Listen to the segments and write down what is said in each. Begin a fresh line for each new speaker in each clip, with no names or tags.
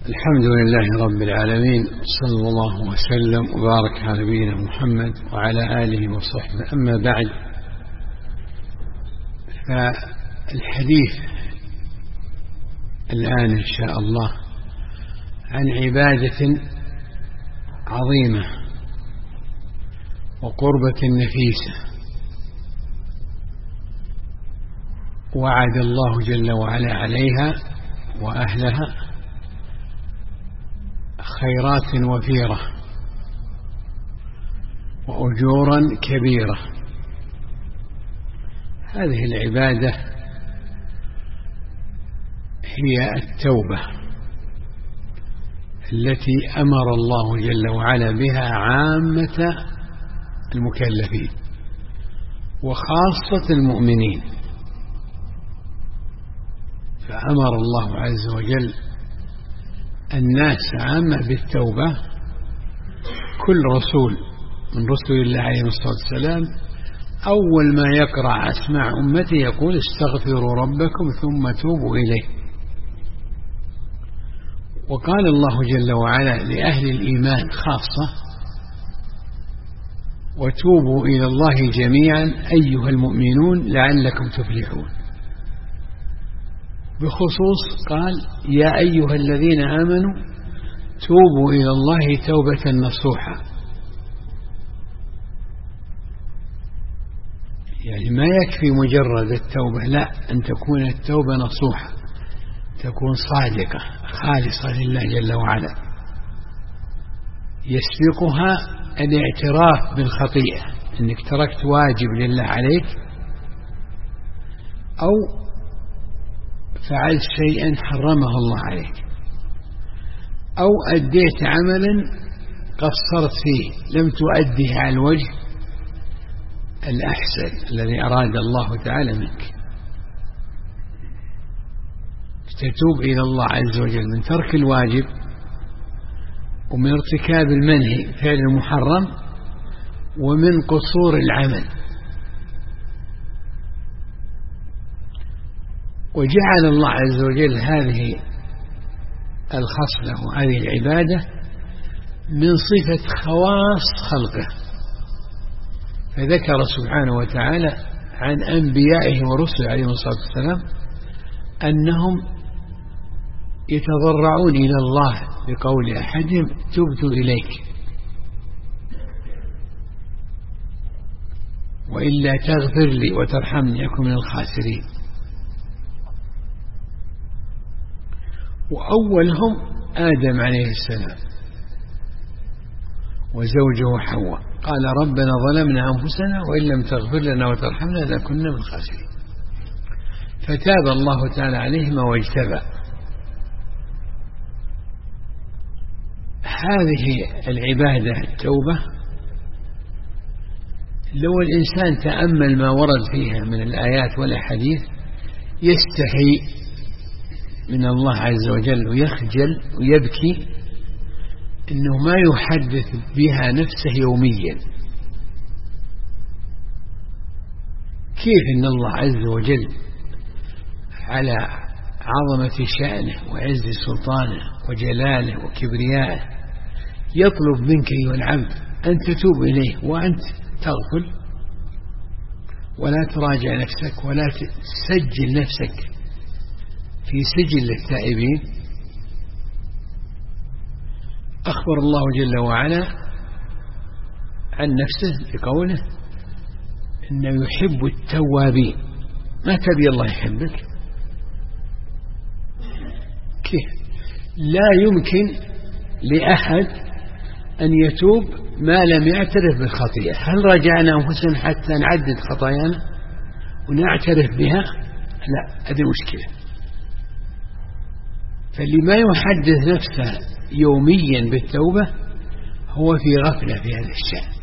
الحمد لله رب العالمين، صلى الله وسلم وبارك على نبينا محمد وعلى آله وصحبه. أما بعد، فالحديث الآن إن شاء الله عن عبادة عظيمة وقربة نفيسة وعد الله جل وعلا عليها وأهلها خيرات وفيرة وأجورا كبيرة. هذه العبادة هي التوبة التي أمر الله جل وعلا بها عامة المكلفين وخاصة المؤمنين. فأمر الله عز وجل الناس عامة بالتوبة. كل رسول من رسل الله عليه الصلاة والسلام أول ما يقرأ أسماع أمته يقول: استغفروا ربكم ثم توبوا إليه. وقال الله جل وعلا لأهل الإيمان خاصة: وتوبوا إلى الله جميعا أيها المؤمنون لعلكم تفلحون. بخصوص قال: يا أيها الذين آمنوا توبوا إلى الله توبة نصوحا. يعني ما يكفي مجرد التوبة، لا، أن تكون التوبة نصوحة، تكون صادقة خالصة لله جل وعلا، يسبقها الاعتراف بالخطيئة، أنك تركت واجب لله عليك أو فعلت شيئا حرمه الله عليك أو أديت عملا قصرت فيه لم تؤديه على الوجه الأحسن الذي أراد الله تعالى منك. تتوب إلى الله عز وجل من ترك الواجب ومن ارتكاب المنهي فعل المحرم ومن قصور العمل. وجعل الله عز وجل هذه الخصلة وهذه العبادة من صفة خواص خلقه، فذكر سبحانه وتعالى عن أنبيائه ورسله عليهم الصلاة والسلام أنهم يتضرعون إلى الله بقول أحدهم: تبت إليك وإلا تغفر لي وترحمني أكن من الخاسرين. وأولهم آدم عليه السلام وزوجه حواء، قال: ربنا ظلمنا أنفسنا وإن لم تغفر لنا وترحمنا لنكن من الخاسرين. فتاب الله تعالى عليهما واجتبى. هذه العبادة التوبة لو الإنسان تأمل ما ورد فيها من الآيات والأحاديث يستحي من الله عز وجل ويخجل ويبكي إنه ما يحدث بها نفسه يوميا. كيف إن الله عز وجل على عظمة شأنه وعز سلطانه وجلاله وكبريائه يطلب منك أيها العبد أن تتوب إليه وأنت تغفل ولا تراجع نفسك ولا تسجل نفسك في سجل التائبين. أخبر الله جل وعلا عن نفسه بقوله: إنه يحب التوابين. ما تبي الله يحبك؟ كيف؟ لا يمكن لأحد أن يتوب ما لم يعترف بالخطيئة. هل رجعنا أنفسنا حتى نعدد خطايانا ونعترف بها؟ لا، هذه مشكلة. فاللي ما يحدث نفسه يوميا بالتوبة هو في غفلة في هذا الشأن.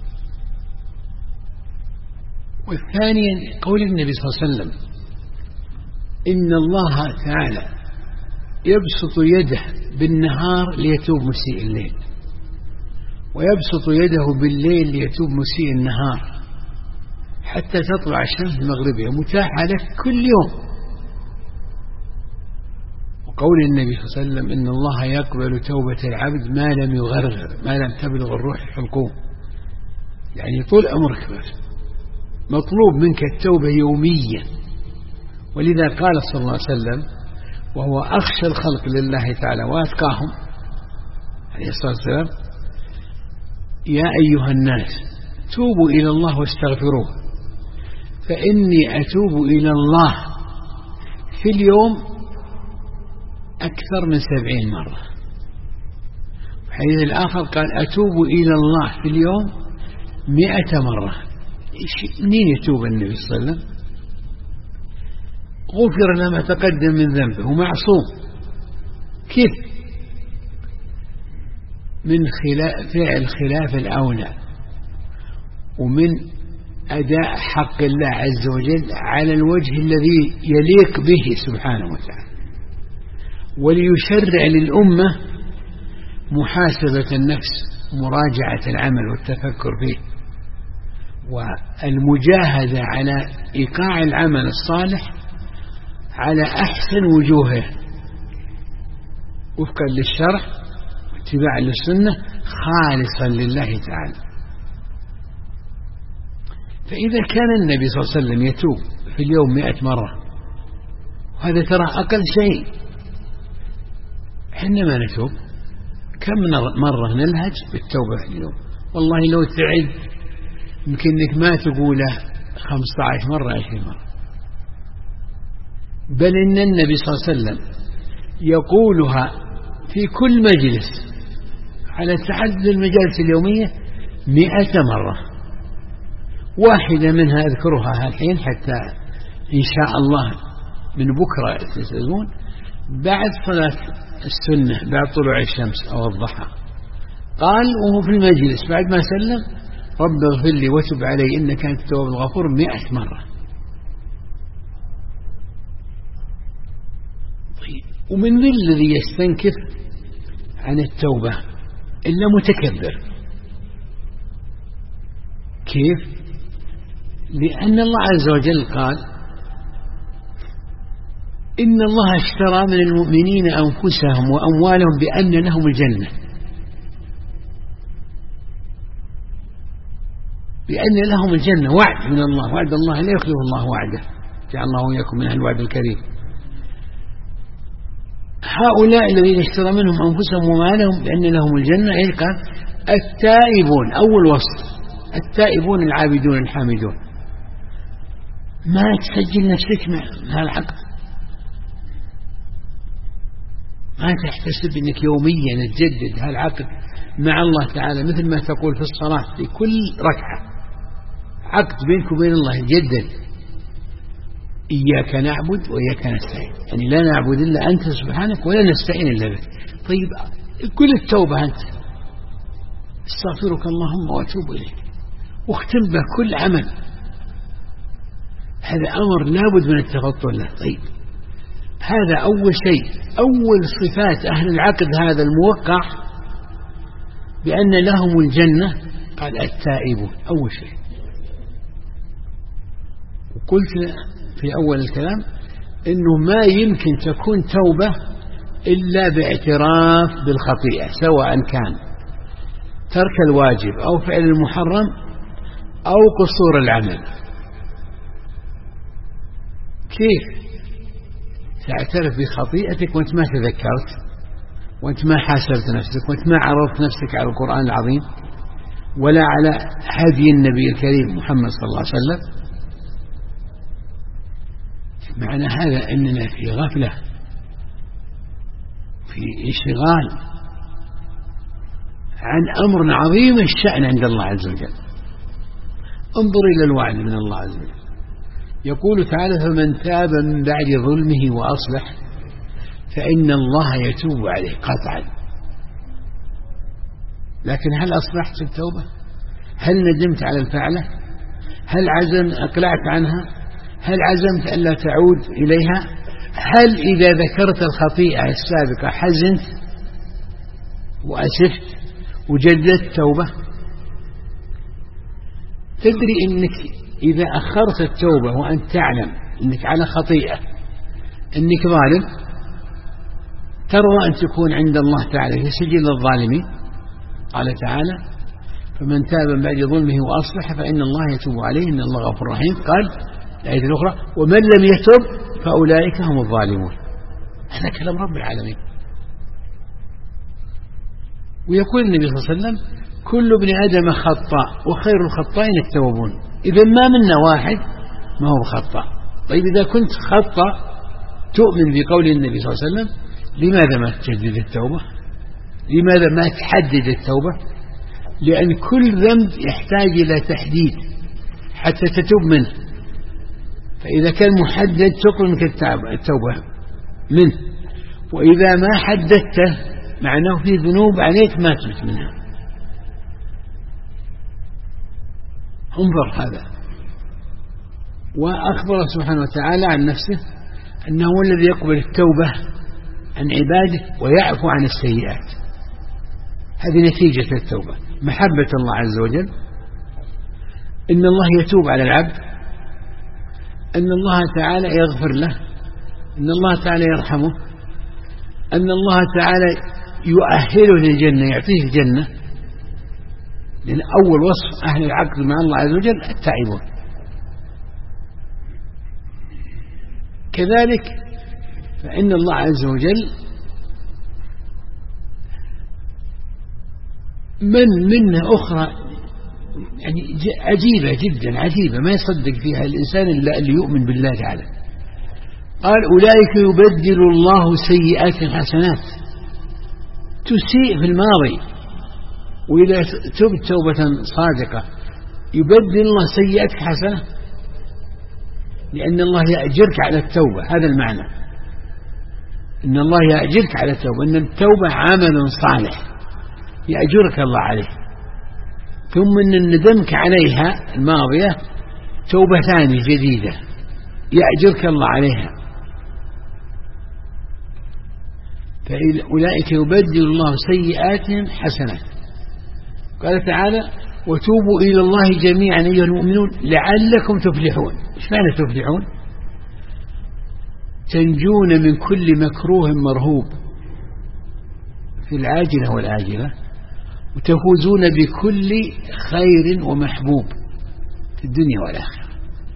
والثانيا قول النبي صلى الله عليه وسلم: إن الله تعالى يبسط يده بالنهار ليتوب مسيء الليل ويبسط يده بالليل ليتوب مسيء النهار حتى تطلع الشمس المغربية، متاحة لك كل يوم. قول النبي صلى الله عليه وسلم إن الله يقبل توبة العبد ما لم يغرغر، ما لم تبلغ الروح الحلقوم، يعني طول عمرك مطلوب منك التوبة يوميا. ولذا قال صلى الله عليه وسلم وهو أخشى الخلق لله تعالى وأتقاهم عليه الصلاة والسلام: يا أيها الناس توبوا إلى الله واستغفروه فإني أتوب إلى الله في اليوم أكثر من 70 مرة. الحديث الآخر قال أتوب إلى الله في اليوم 100 مرة. منين يتوب النبي صلى الله عليه وسلم؟ غفر له ما تقدم من ذنبه ومعصوم. كيف؟ من فعل خلاف الأولى، ومن أداء حق الله عز وجل على الوجه الذي يليق به سبحانه وتعالى، وليشرع للأمة محاسبة النفس، مراجعة العمل والتفكر فيه، والمجاهدة على إيقاع العمل الصالح على أحسن وجوهه وفقا للشرع واتباعا للسنة خالصا لله تعالى. فإذا كان النبي صلى الله عليه وسلم يتوب في اليوم 100 مرة، وهذا ترى أقل شيء، حينما نتوب كم مرة نلهج بالتوبة في اليوم؟ والله لو تعد يمكن انك ما تقوله 15 مرة 20 مرة، بل إن النبي صلى الله عليه وسلم يقولها في كل مجلس على تعدد المجالس اليومية 100 مرة. واحدة منها أذكرها الحين حتى إن شاء الله من بكرة تسألون، بعد صلاة السنة بعد طلوع الشمس أو الضحى، قال وهو في المجلس بعد ما سلم: رب اغفر لي وتب علي إنك أنت التواب الغفور 100 مرة. طيب، ومن ذي الذي يستنكف عن التوبة إلا متكبر. كيف؟ لأن الله عز وجل قال: إن الله اشترى من المؤمنين أنفسهم وأموالهم بأن لهم الجنة، بأن لهم الجنة، وعد من الله، وعد الله لا يخلف الله وعده، جعل الله وإياكم من أهل الوعد الكريم. هؤلاء الذين اشترى منهم أنفسهم ومالهم بأن لهم الجنة، قال التائبون، أول وصف التائبون العابدون الحامدون. ما تسجل نفسك مع العقد، ما تحتسب أنك يوميا تجدد هالعقد مع الله تعالى، مثل ما تقول في الصلاة في كل ركعة عقد بينك وبين الله يتجدد: إياك نعبد وإياك نستعين، يعني لا نعبد إلا أنت سبحانك ولا نستعين إلا بك. طيب، كل التوبة أنت استغفرك اللهم وأتوب إليك، واختم به كل عمل. هذا أمر لابد من التفطن له. طيب، هذا أول شيء، أول صفات أهل العقد هذا الموقع بأن لهم الجنة، قال التائبون أول شيء. وقلت في أول الكلام إنه ما يمكن تكون توبة إلا باعتراف بالخطيئة، سواء كان ترك الواجب أو فعل المحرم أو قصور العمل. كيف تعترف بخطيئتك وانت ما تذكرت، وانت ما حاسبت نفسك، وانت ما عرضت نفسك على القرآن العظيم ولا على هدي النبي الكريم محمد صلى الله عليه وسلم؟ معنى هذا أننا في غفلة، في انشغال عن أمر عظيم الشأن عند الله عز وجل. انظر إلى الوعد من الله عز وجل، يقول تعالى: فمن تاب من بعد ظلمه وأصلح فإن الله يتوب عليه قطعا. لكن هل أصلحت في التوبة؟ هل ندمت على الفعلة؟ هل أقلعت عنها؟ هل عزمت أن لا تعود إليها؟ هل إذا ذكرت الخطيئة السابقة حزنت وأسفت وجددت توبة؟ تدري أنك إذا أخرت التوبة وأنت تعلم أنك على خطيئة، أنك ظالم، ترضى أن تكون عند الله تعالى في سجل الظالمين؟ قال تعالى فمن تاب من بعد ظلمه وأصلح فإن الله يتوب عليه إن الله غفور رحيم. قال الآية الأخرى ومن لم يتب فأولئك هم الظالمون. هذا كلام رب العالمين. ويقول النبي صلى الله عليه وسلم كل ابن آدم خطاء وخير الخطائين التوابون. إذا ما منا واحد ما هو خطاء. طيب إذا كنت خطأ تؤمن بقول النبي صلى الله عليه وسلم لماذا ما تجدد التوبة؟ لماذا ما تحدد التوبة؟ لأن كل ذنب يحتاج إلى تحديد حتى تتوب منه. فإذا كان محدد تقبل منك التوبة منه، وإذا ما حددته معناه في ذنوب عليك ما تمت منها. انظر هذا. وأخبر سبحانه وتعالى عن نفسه أنه هو الذي يقبل التوبة عن عباده ويعفو عن السيئات. هذه نتيجة التوبة، محبة الله عز وجل، إن الله يتوب على العبد، أن الله تعالى يغفر له، أن الله تعالى يرحمه، أن الله تعالى يؤهله للجنة، يعطيه الجنة. لأن أول وصف أهل العقد مع الله عز وجل التائبون. كذلك فإن الله عز وجل منة أخرى يعني عجيبة جدا، عجيبة ما يصدق فيها الإنسان إلا اللي يؤمن بالله تعالى. قال أولئك يبدل الله سيئات حسنات. تسيء في الماضي وإذا تبت توبة صادقة يبدل الله سيئاتك حسنة، لأن الله يأجرك على التوبة. هذا المعنى، إن الله يأجرك على التوبة، إن التوبة عمل صالح يأجرك الله عليه، ثم إن ندمك عليها الماضية توبة ثانية جديدة يأجرك الله عليها. فأولئك يبدل الله سيئاتهم حسنات. قال تعالى وتوبوا إلى الله جميعا أيها المؤمنون لعلكم تفلحون. إيش معنى تفلحون؟ تنجون من كل مكروه مرهوب في العاجلة والآجلة، وتفوزون بكل خير ومحبوب في الدنيا والآخرة.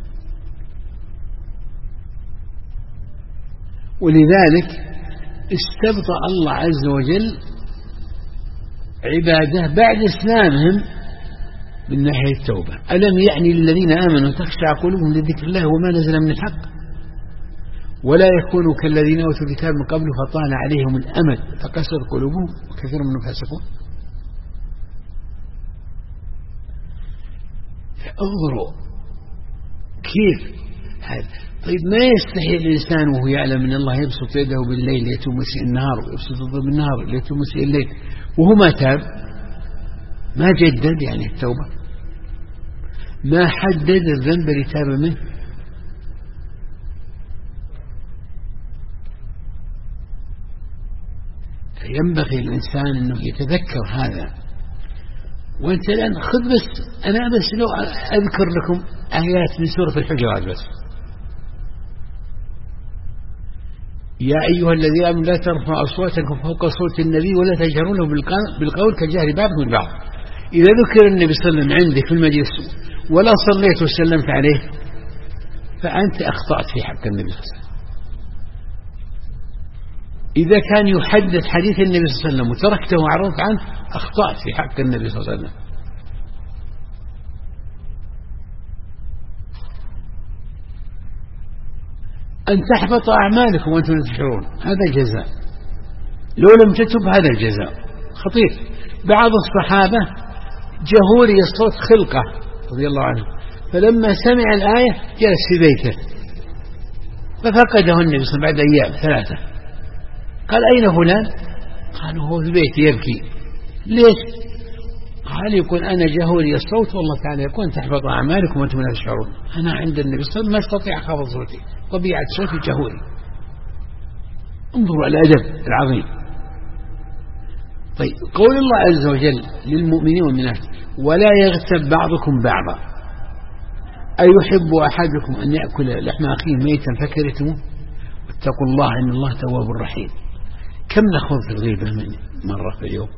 ولذلك استبطأ الله عز وجل عباده بعد إسلامهم من ناحية التوبة. ألم يعني للذين آمنوا تخشع قلوبهم لذكر الله وما نزل من الحق ولا يكونوا كالذين أوتوا الكتاب من قبل فطال عليهم الأمد فقست قلوبهم وكثير منهم فاسقون. انظروا كيف هذا. طيب ما يستحي الإنسان وهو يعلم أن الله يبسط يده بالليل ليتوب مسيء النهار ويبسط يده بالنهار ليتوب مسيء الليل وهو ما تاب، ما جدد يعني التوبة، ما حدد الذنب اللي تاب منه. فينبغي الإنسان أنه يتذكر هذا. وأنت الآن خذ بس، أنا بس لو أذكر لكم آيات من سورة الحجرات بس. يا أيها الذين آمنوا لا ترفعوا أصواتكم فوق صوت النبي ولا تجهروا له بالقول كجهر بعضكم لبعض. إذا ذكر النبي صلى الله عليه وسلم عندك في المجلس ولا صليت وسلمت عليه فأنت أخطأت في حق النبي صلى الله عليه وسلم. إذا كان يحدث حديث النبي صلى الله عليه وسلم وتركته وعرضت عنه أخطأت في حق النبي صلى الله عليه وسلم. أن تحبط أعمالكم وأنتم لا تشعرون، هذا الجزاء. لو لم تتب هذا الجزاء خطير. بعض الصحابة جهوري الصوت خلقة رضي الله عنه، فلما سمع الآية جلس في بيته ففقده النبي صلى الله عليه وسلم بعد أيام 3. قال أين فلان؟ قالوا هو في بيتي يبكي. ليش؟ قال يقول أنا جهوري الصوت والله تعالى يقول تحبط أعمالكم وأنتم لا تشعرون. أنا عند النبي صلى الله عليه وسلم ما استطيع خفض صوتي، طبيعة صوتي جهوري. انظروا الأدب العظيم. طيب قول الله عز وجل للمؤمنين والمؤمنات ولا يغتب بعضكم بعضا أيحب أحدكم أن يأكل لحم أخيه ميتا فكرهتموه واتقوا الله إن الله تواب رحيم. كم نخوض في الغيبة من مرة في اليوم؟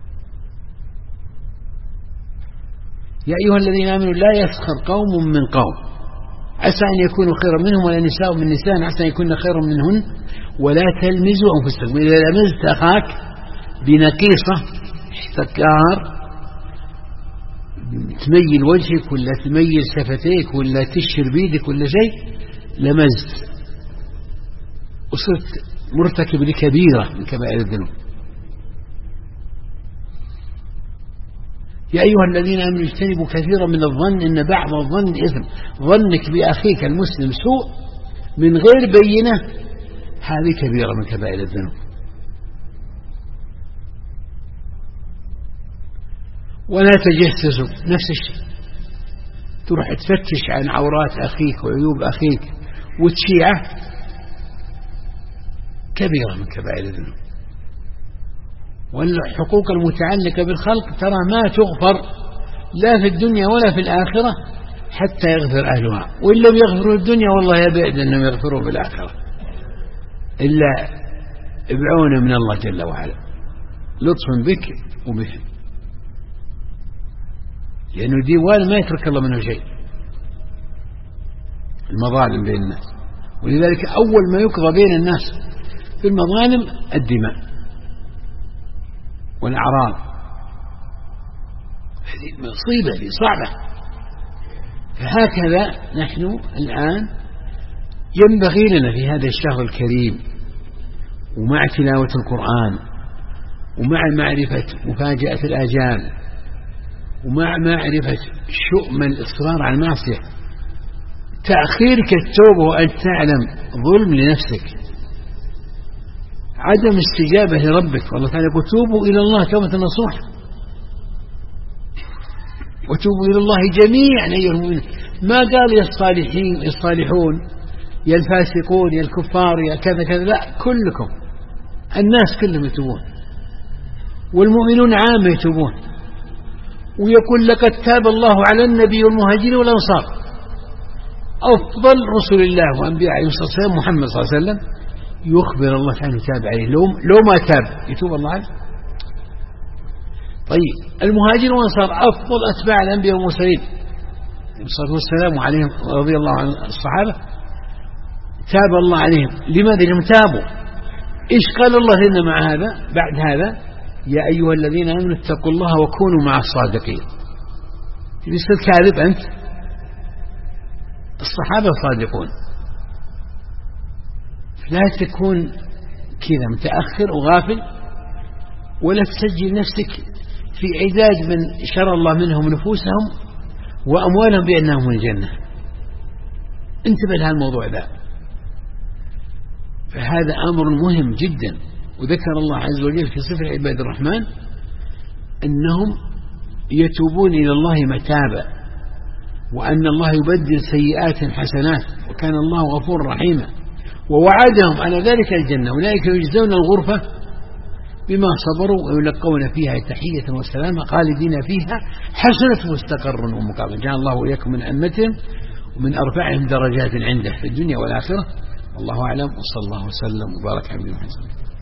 يا أيها الذين آمنوا لا يسخر قوم من قوم عسى أن يكونوا خيرا منهم ولا نساء من نساء عسى أن يكون خيرا منهن ولا تلمزوا أنفسكم. إذا لمزت أخاك بنقيصة احتكار تميل وجهك ولا تميل شفتيك ولا تشر بيدك ولا شيء، لمزت وصرت مرتكب لكبيرة من كبائر الذنوب. يا أيها الذين آمنوا اجتنبوا كثيرا من الظن إن بعض الظن إثم. ظنك بأخيك المسلم سوء من غير بينة هذه كبيرة من كبائر الذنوب. ولا تجسسوا، نفس الشيء، تروح تفتش عن عورات أخيك وعيوب أخيك وتشيعه، كبيرة من كبائر الذنوب. والحقوق المتعلقة بالخلق ترى ما تغفر لا في الدنيا ولا في الآخرة حتى يغفر أهلها، وإن لم يغفروا الدنيا والله يبعد أنهم يغفروا في الآخرة إلا بعون من الله جل وعلا، لطف بك وبهم، لأنه ديوان ما يترك الله منه شيء، المظالم بين الناس. ولذلك أول ما يقضى بين الناس في المظالم الدماء والأعراض. هذه مصيبة، هذه صعبة. فهكذا نحن الآن ينبغي لنا في هذا الشهر الكريم ومع تلاوة القرآن ومع معرفة مفاجأة الآجال ومع معرفة شؤم الإصرار على المعصية، تأخيرك التوبة وأن تعلم ظلم لنفسك، عدم استجابة لربك. والله تعالى يقول توبوا إلى الله توبة نصوحا، وتوبوا إلى الله جميعا أيها المؤمنون. ما قال يا الصالحين يا الصالحون يا الفاسقون يا الكفار يا كذا كذا، لا، كلكم، الناس كلهم يتوبون، والمؤمنون عامة يتوبون. ويقول لقد تاب الله على النبي والمهاجرين والأنصار، أفضل رسل الله وأنبياء عليه الصلاة والسلام محمد صلى الله عليه وسلم، يخبر الله تعالى تاب عليه، لو ما تاب يتوب الله عليه. طيب المهاجرين والأنصار أفضل أتباع الأنبياء والمرسلين عليه الصلاة والسلام وعليهم رضي الله عن الصحابة، تاب الله عليهم. لماذا؟ لم تابوا. إيش قال الله لنا مع هذا بعد هذا؟ يا أيها الذين آمنوا اتقوا الله وكونوا مع الصادقين. لست كاذب أنت، الصحابة صادقون، لا تكون كذا متأخر وغافل، ولا تسجل نفسك في عداد من شرى الله منهم نفوسهم وأموالهم بأنهم من الجنة. انتبه لهذا الموضوع ذا، فهذا أمر مهم جدا. وذكر الله عز وجل في صفة عباد الرحمن أنهم يتوبون إلى الله متابا، وأن الله يبدل سيئات حسنات، وكان الله غفور رحيما، ووعدهم على ذلك الجنة، أولئك يجزون الغرفة بما صبروا ويلقون فيها تحية وسلامة خالدين فيها حسنة مستقر ومقام. جعل الله وإياكم من أمتهم ومن أرفعهم درجات عنده في الدنيا والآخرة. والله أعلم، وصلى الله وسلم وبارك على نبينا محمد.